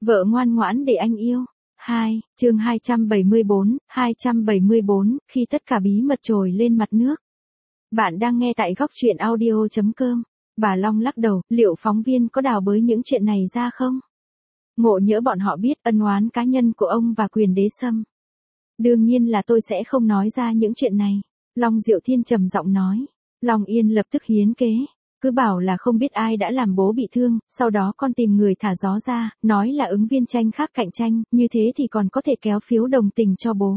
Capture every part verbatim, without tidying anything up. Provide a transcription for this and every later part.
Vợ ngoan ngoãn để anh yêu. hai, chương hai trăm bảy mươi bốn, hai trăm bảy mươi bốn, khi tất cả bí mật trồi lên mặt nước. Bạn đang nghe tại góc truyện audio chấm com. Bà Long lắc đầu, liệu phóng viên có đào bới những chuyện này ra không? Ngộ nhỡ bọn họ biết ân oán cá nhân của ông và Quyền Đế Sâm. Đương nhiên là tôi sẽ không nói ra những chuyện này. Long Diệu Thiên trầm giọng nói. Long Yên lập tức hiến kế. Cứ bảo là không biết ai đã làm bố bị thương, sau đó con tìm người thả gió ra, nói là ứng viên tranh khác cạnh tranh, như thế thì còn có thể kéo phiếu đồng tình cho bố.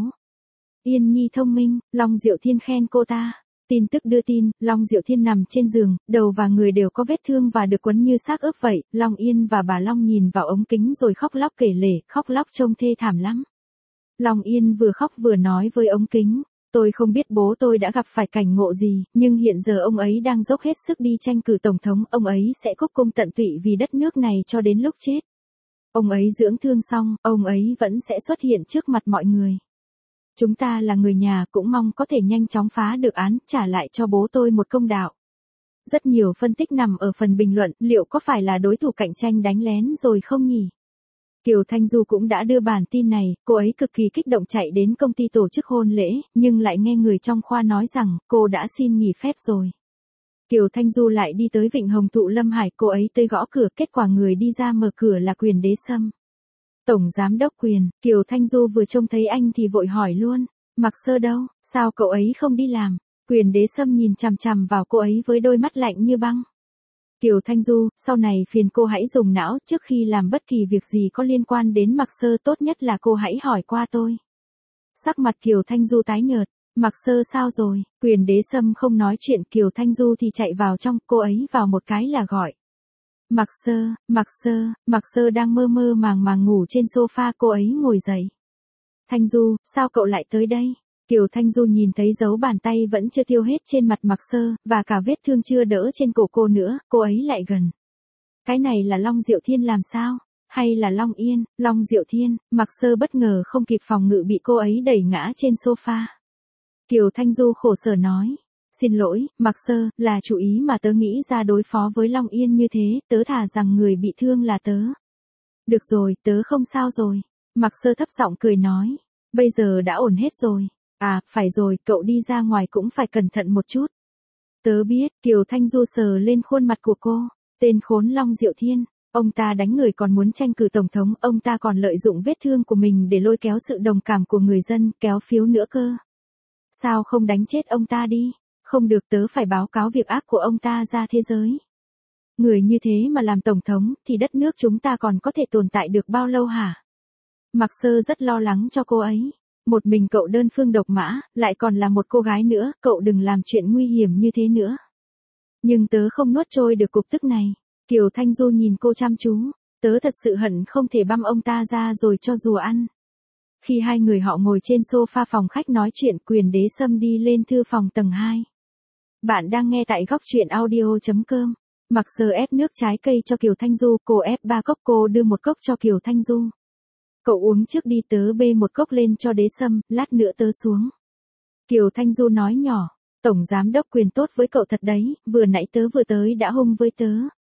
Yên Nhi thông minh, Long Diệu Thiên khen cô ta. Tin tức đưa tin, Long Diệu Thiên nằm trên giường, đầu và người đều có vết thương và được quấn như xác ướp vậy. Long Yên và bà Long nhìn vào ống kính rồi khóc lóc kể lể, khóc lóc trông thê thảm lắm. Long Yên vừa khóc vừa nói với ống kính. Tôi không biết bố tôi đã gặp phải cảnh ngộ gì, nhưng hiện giờ ông ấy đang dốc hết sức đi tranh cử tổng thống, ông ấy sẽ cúc cung tận tụy vì đất nước này cho đến lúc chết. Ông ấy dưỡng thương xong, ông ấy vẫn sẽ xuất hiện trước mặt mọi người. Chúng ta là người nhà cũng mong có thể nhanh chóng phá được án, trả lại cho bố tôi một công đạo. Rất nhiều phân tích nằm ở phần bình luận, liệu có phải là đối thủ cạnh tranh đánh lén rồi không nhỉ? Kiều Thanh Du cũng đã đưa bản tin này, cô ấy cực kỳ kích động chạy đến công ty tổ chức hôn lễ, nhưng lại nghe người trong khoa nói rằng cô đã xin nghỉ phép rồi. Kiều Thanh Du lại đi tới Vịnh Hồng Thụ Lâm Hải, cô ấy tới gõ cửa, kết quả người đi ra mở cửa là Quyền Đế Sâm. Tổng Giám đốc Quyền, Kiều Thanh Du vừa trông thấy anh thì vội hỏi luôn, Mặc Sơ đâu, sao cậu ấy không đi làm? Quyền Đế Sâm nhìn chằm chằm vào cô ấy với đôi mắt lạnh như băng. Kiều Thanh Du, sau này phiền cô hãy dùng não, trước khi làm bất kỳ việc gì có liên quan đến Mặc Sơ tốt nhất là cô hãy hỏi qua tôi. Sắc mặt Kiều Thanh Du tái nhợt, Mặc Sơ sao rồi? Quyền Đế Sâm không nói chuyện, Kiều Thanh Du thì chạy vào trong, cô ấy vào một cái là gọi. Mặc Sơ, Mặc Sơ, Mặc Sơ đang mơ mơ màng màng ngủ trên sofa, cô ấy ngồi dậy. Thanh Du, sao cậu lại tới đây? Kiều Thanh Du nhìn thấy dấu bàn tay vẫn chưa tiêu hết trên mặt Mặc Sơ, và cả vết thương chưa đỡ trên cổ cô nữa, cô ấy lại gần. Cái này là Long Diệu Thiên làm sao? Hay là Long Yên? Long Diệu Thiên, Mặc Sơ bất ngờ không kịp phòng ngự bị cô ấy đẩy ngã trên sofa. Kiều Thanh Du khổ sở nói. Xin lỗi, Mặc Sơ, là chủ ý mà tớ nghĩ ra đối phó với Long Yên như thế, tớ thà rằng người bị thương là tớ. Được rồi, tớ không sao rồi. Mặc Sơ thấp giọng cười nói. Bây giờ đã ổn hết rồi. À, phải rồi, cậu đi ra ngoài cũng phải cẩn thận một chút. Tớ biết, Kiều Thanh Du sờ lên khuôn mặt của cô. Tên khốn Long Diệu Thiên, ông ta đánh người còn muốn tranh cử tổng thống, ông ta còn lợi dụng vết thương của mình để lôi kéo sự đồng cảm của người dân, kéo phiếu nữa cơ. Sao không đánh chết ông ta đi? Không được, tớ phải báo cáo việc ác của ông ta ra thế giới. Người như thế mà làm tổng thống, thì đất nước chúng ta còn có thể tồn tại được bao lâu hả? Mặc Sơ rất lo lắng cho cô ấy. Một mình cậu đơn phương độc mã, lại còn là một cô gái nữa, cậu đừng làm chuyện nguy hiểm như thế nữa. Nhưng tớ không nuốt trôi được cục tức này. Kiều Thanh Du nhìn cô chăm chú. Tớ thật sự hận không thể băm ông ta ra rồi cho rùa ăn. Khi hai người họ ngồi trên sofa phòng khách nói chuyện, Quyền Đế Sâm đi lên thư phòng tầng hai. Bạn đang nghe tại góc truyện audio chấm com. Mặc Sơ ép nước trái cây cho Kiều Thanh Du, cô ép ba cốc, cô đưa một cốc cho Kiều Thanh Du. Cậu uống trước đi, tớ bê một cốc lên cho Đế Sâm, lát nữa tớ xuống. Kiều Thanh Du nói nhỏ, Tổng Giám đốc Quyền tốt với cậu thật đấy, vừa nãy tớ vừa tới đã hung với tớ.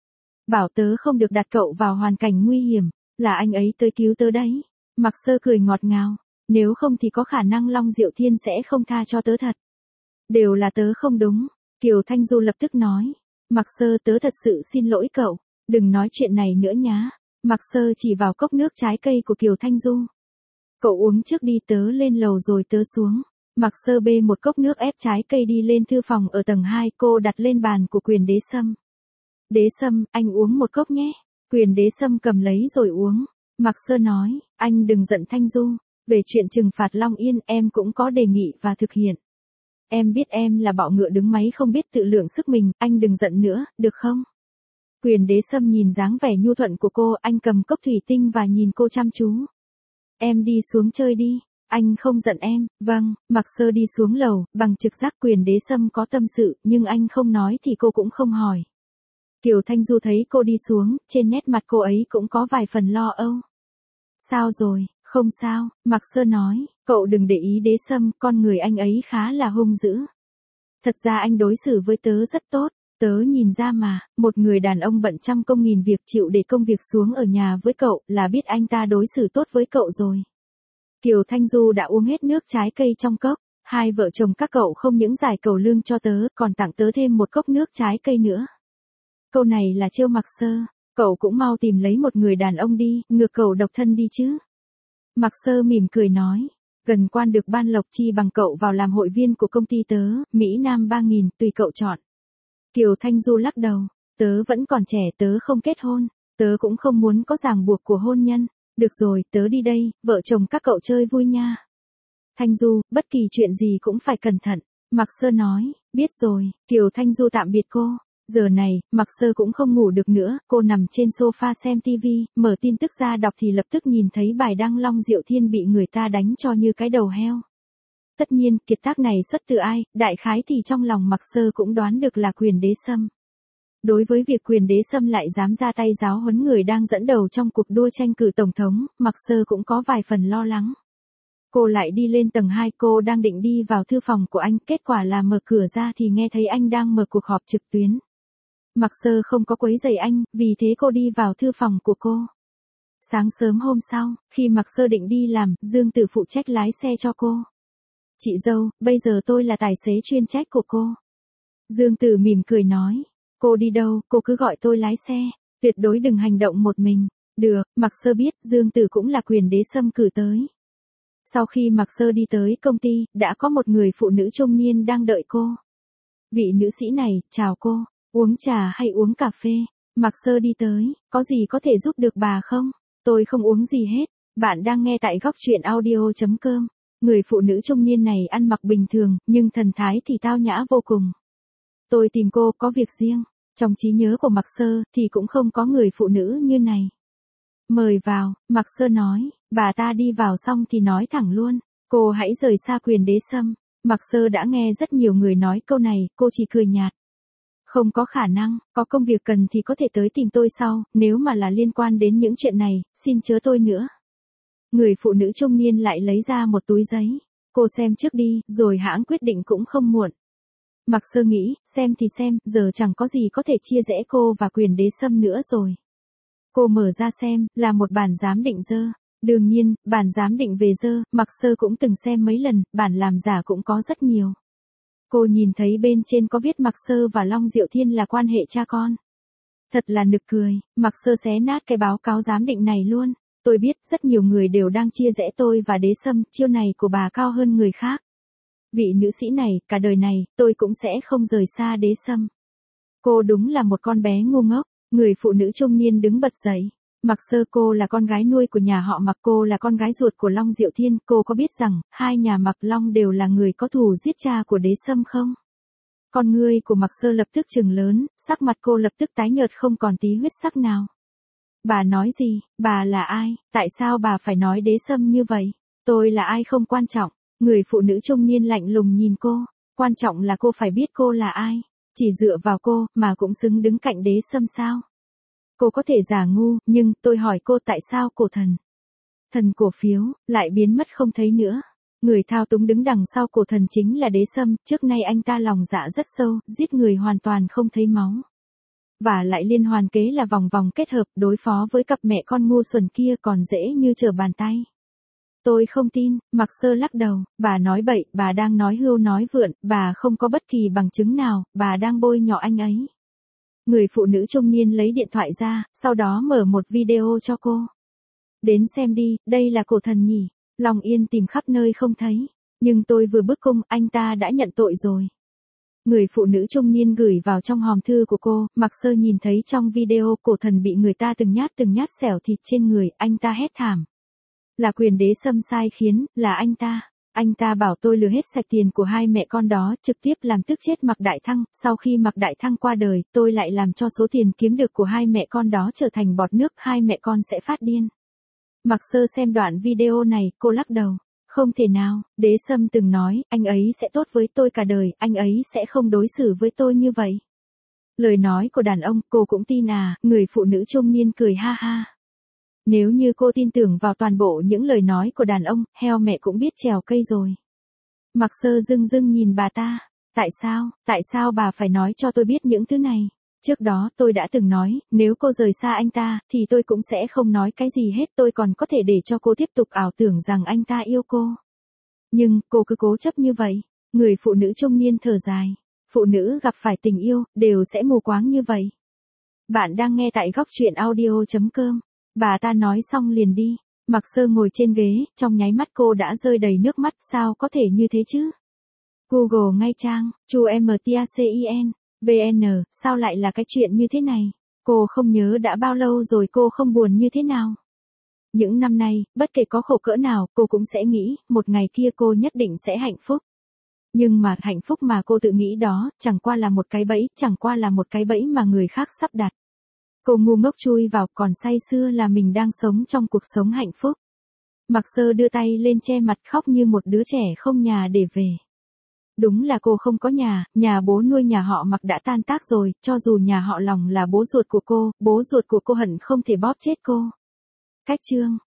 Bảo tớ không được đặt cậu vào hoàn cảnh nguy hiểm, là anh ấy tới cứu tớ đấy. Mặc Sơ cười ngọt ngào, nếu không thì có khả năng Long Diệu Thiên sẽ không tha cho tớ thật. Đều là tớ không đúng, Kiều Thanh Du lập tức nói. Mặc Sơ, tớ thật sự xin lỗi cậu, đừng nói chuyện này nữa nhá. Mặc Sơ chỉ vào cốc nước trái cây của Kiều Thanh Du. Cậu uống trước đi, tớ lên lầu rồi tớ xuống. Mặc Sơ bê một cốc nước ép trái cây đi lên thư phòng ở tầng hai, cô đặt lên bàn của Quyền Đế Sâm. Đế Sâm, anh uống một cốc nhé. Quyền Đế Sâm cầm lấy rồi uống. Mặc Sơ nói, anh đừng giận Thanh Du. Về chuyện trừng phạt Long Yên, em cũng có đề nghị và thực hiện. Em biết em là bọ ngựa đứng máy không biết tự lượng sức mình, anh đừng giận nữa, được không? Quyền Đế Sâm nhìn dáng vẻ nhu thuận của cô, anh cầm cốc thủy tinh và nhìn cô chăm chú. Em đi xuống chơi đi, anh không giận em. Vâng. Mặc Sơ đi xuống lầu, bằng trực giác Quyền Đế Sâm có tâm sự, nhưng anh không nói thì cô cũng không hỏi. Kiều Thanh Du thấy cô đi xuống, trên nét mặt cô ấy cũng có vài phần lo âu. Sao rồi? Không sao, Mặc Sơ nói, cậu đừng để ý Đế Sâm, con người anh ấy khá là hung dữ. Thật ra anh đối xử với tớ rất tốt, Tớ nhìn ra mà, một người đàn ông bận trăm công nghìn việc chịu để công việc xuống ở nhà với cậu là biết anh ta đối xử tốt với cậu rồi. Kiều Thanh Du đã uống hết nước trái cây trong cốc. Hai vợ chồng các cậu không những giải cẩu lương cho tớ, còn tặng tớ thêm một cốc nước trái cây nữa. Câu này là trêu Mạc Sơ, cậu cũng mau tìm lấy một người đàn ông đi, ngược cậu độc thân đi chứ. Mạc Sơ mỉm cười nói, gần quan được ban lộc chi bằng cậu vào làm hội viên của công ty tớ, Mỹ Nam ba nghìn, tùy cậu chọn. Kiều Thanh Du lắc đầu, tớ vẫn còn trẻ, tớ không kết hôn, tớ cũng không muốn có ràng buộc của hôn nhân. Được rồi, tớ đi đây, vợ chồng các cậu chơi vui nha. Thanh Du, bất kỳ chuyện gì cũng phải cẩn thận. Mạc Sơ nói, biết rồi. Kiều Thanh Du tạm biệt cô. Giờ này, Mạc Sơ cũng không ngủ được nữa, cô nằm trên sofa xem tivi, mở tin tức ra đọc thì lập tức nhìn thấy bài đăng Long Diệu Thiên bị người ta đánh cho như cái đầu heo. Tất nhiên, kiệt tác này xuất từ ai, đại khái thì trong lòng Mạc Sơ cũng đoán được là Quyền Đế Sâm. Đối với việc Quyền Đế Sâm lại dám ra tay giáo huấn người đang dẫn đầu trong cuộc đua tranh cử tổng thống, Mạc Sơ cũng có vài phần lo lắng. Cô lại đi lên tầng hai, cô đang định đi vào thư phòng của anh, kết quả là mở cửa ra thì nghe thấy anh đang mở cuộc họp trực tuyến. Mạc Sơ không có quấy rầy anh, vì thế cô đi vào thư phòng của cô. Sáng sớm hôm sau, khi Mạc Sơ định đi làm, Dương Tử phụ trách lái xe cho cô. Chị dâu, bây giờ tôi là tài xế chuyên trách của cô. Dương Tử mỉm cười nói, cô đi đâu, cô cứ gọi tôi lái xe, tuyệt đối đừng hành động một mình. Được, Mạc Sơ biết Dương Tử cũng là Quyền Đế Sâm cử tới. Sau khi Mạc Sơ đi tới công ty, đã có một người phụ nữ trung niên đang đợi cô. Vị nữ sĩ này, chào cô, uống trà hay uống cà phê? Mạc Sơ đi tới, có gì có thể giúp được bà không? Tôi không uống gì hết, bạn đang nghe tại góc truyện audio chấm com. Người phụ nữ trung niên này ăn mặc bình thường, nhưng thần thái thì tao nhã vô cùng. Tôi tìm cô có việc riêng, trong trí nhớ của Mạc Sơ thì cũng không có người phụ nữ như này. Mời vào, Mạc Sơ nói, bà ta đi vào xong thì nói thẳng luôn, cô hãy rời xa Quyền Đế Sâm. Mạc Sơ đã nghe rất nhiều người nói câu này, cô chỉ cười nhạt. Không có khả năng, có công việc cần thì có thể tới tìm tôi sau, nếu mà là liên quan đến những chuyện này, xin chớ tôi nữa. Người phụ nữ trung niên lại lấy ra một túi giấy, cô xem trước đi, rồi hãng quyết định cũng không muộn. Mạc Sơ nghĩ, xem thì xem, giờ chẳng có gì có thể chia rẽ cô và Quyền Đế Sâm nữa rồi. Cô mở ra xem, là một bản giám định dơ. Đương nhiên, bản giám định về dơ, Mạc Sơ cũng từng xem mấy lần, bản làm giả cũng có rất nhiều. Cô nhìn thấy bên trên có viết Mạc Sơ và Long Diệu Thiên là quan hệ cha con. Thật là nực cười, Mạc Sơ xé nát cái báo cáo giám định này luôn. Tôi biết rất nhiều người đều đang chia rẽ tôi và Đế Sâm, chiêu này của bà cao hơn người khác. Vị nữ sĩ này, cả đời này, tôi cũng sẽ không rời xa Đế Sâm. Cô đúng là một con bé ngu ngốc. Người phụ nữ trung niên đứng bật dậy. Mạc Sơ, cô là con gái nuôi của nhà họ Mạc, cô là con gái ruột của Long Diệu Thiên, cô có biết rằng, hai nhà Mạc Long đều là người có thù giết cha của Đế Sâm không? Con ngươi của Mạc Sơ lập tức trừng lớn, sắc mặt cô lập tức tái nhợt không còn tí huyết sắc nào. Bà nói gì, bà là ai, tại sao bà phải nói Đế Sâm như vậy? Tôi là ai không quan trọng. Người phụ nữ trung niên lạnh lùng nhìn cô, quan trọng là cô phải biết cô là ai. Chỉ dựa vào cô, mà cũng xứng đứng cạnh Đế Sâm sao? Cô có thể giả ngu, nhưng tôi hỏi cô tại sao cổ thần. Thần cổ phiếu, lại biến mất không thấy nữa. Người thao túng đứng đằng sau cổ thần chính là Đế Sâm, trước nay anh ta lòng dạ rất sâu, giết người hoàn toàn không thấy máu. Và lại liên hoàn kế là vòng vòng kết hợp, đối phó với cặp mẹ con ngu xuẩn kia còn dễ như trở bàn tay. Tôi không tin, Mạc Sơ lắc đầu, bà nói bậy, bà đang nói hưu nói vượn, bà không có bất kỳ bằng chứng nào, bà đang bôi nhọ anh ấy. Người phụ nữ trung niên lấy điện thoại ra, sau đó mở một video cho cô. Đến xem đi, đây là cổ thần nhỉ, Long Yên tìm khắp nơi không thấy, nhưng tôi vừa bức cung, anh ta đã nhận tội rồi. Người phụ nữ trung niên gửi vào trong hòm thư của cô, Mạc Sơ nhìn thấy trong video cổ thần bị người ta từng nhát từng nhát xẻo thịt trên người, anh ta hét thảm. Là Quyền Đế Sâm sai khiến, là anh ta. Anh ta bảo tôi lừa hết sạch tiền của hai mẹ con đó, trực tiếp làm tức chết Mạc Đại Thăng, sau khi Mạc Đại Thăng qua đời, tôi lại làm cho số tiền kiếm được của hai mẹ con đó trở thành bọt nước, hai mẹ con sẽ phát điên. Mạc Sơ xem đoạn video này, cô lắc đầu. Không thể nào, Đế Sâm từng nói, anh ấy sẽ tốt với tôi cả đời, anh ấy sẽ không đối xử với tôi như vậy. Lời nói của đàn ông, cô cũng tin à, người phụ nữ trung niên cười ha ha. Nếu như cô tin tưởng vào toàn bộ những lời nói của đàn ông, heo mẹ cũng biết trèo cây rồi. Mạc Sơ dưng dưng nhìn bà ta, Tại sao, tại sao bà phải nói cho tôi biết những thứ này? Trước đó tôi đã từng nói, nếu cô rời xa anh ta, thì tôi cũng sẽ không nói cái gì hết, tôi còn có thể để cho cô tiếp tục ảo tưởng rằng anh ta yêu cô. Nhưng, cô cứ cố chấp như vậy. Người phụ nữ trung niên thở dài. Phụ nữ gặp phải tình yêu, đều sẽ mù quáng như vậy. Bạn đang nghe tại góc truyện audio chấm com. Bà ta nói xong liền đi. Mặc Sơ ngồi trên ghế, trong nháy mắt cô đã rơi đầy nước mắt, sao có thể như thế chứ? Google ngay trang, chu em tacin, vn, sao lại là cái chuyện như thế này? Cô không nhớ đã bao lâu rồi cô không buồn như thế nào? Những năm nay, bất kể có khổ cỡ nào, cô cũng sẽ nghĩ, một ngày kia cô nhất định sẽ hạnh phúc. Nhưng mà hạnh phúc mà cô tự nghĩ đó, chẳng qua là một cái bẫy, chẳng qua là một cái bẫy mà người khác sắp đặt. Cô ngu ngốc chui vào, còn say sưa là mình đang sống trong cuộc sống hạnh phúc. Mặc Sơ đưa tay lên che mặt khóc như một đứa trẻ không nhà để về. Đúng là cô không có nhà, nhà bố nuôi nhà họ Mặc đã tan tác rồi, cho dù nhà họ Lòng là bố ruột của cô, bố ruột của cô hận không thể bóp chết cô. Cách chương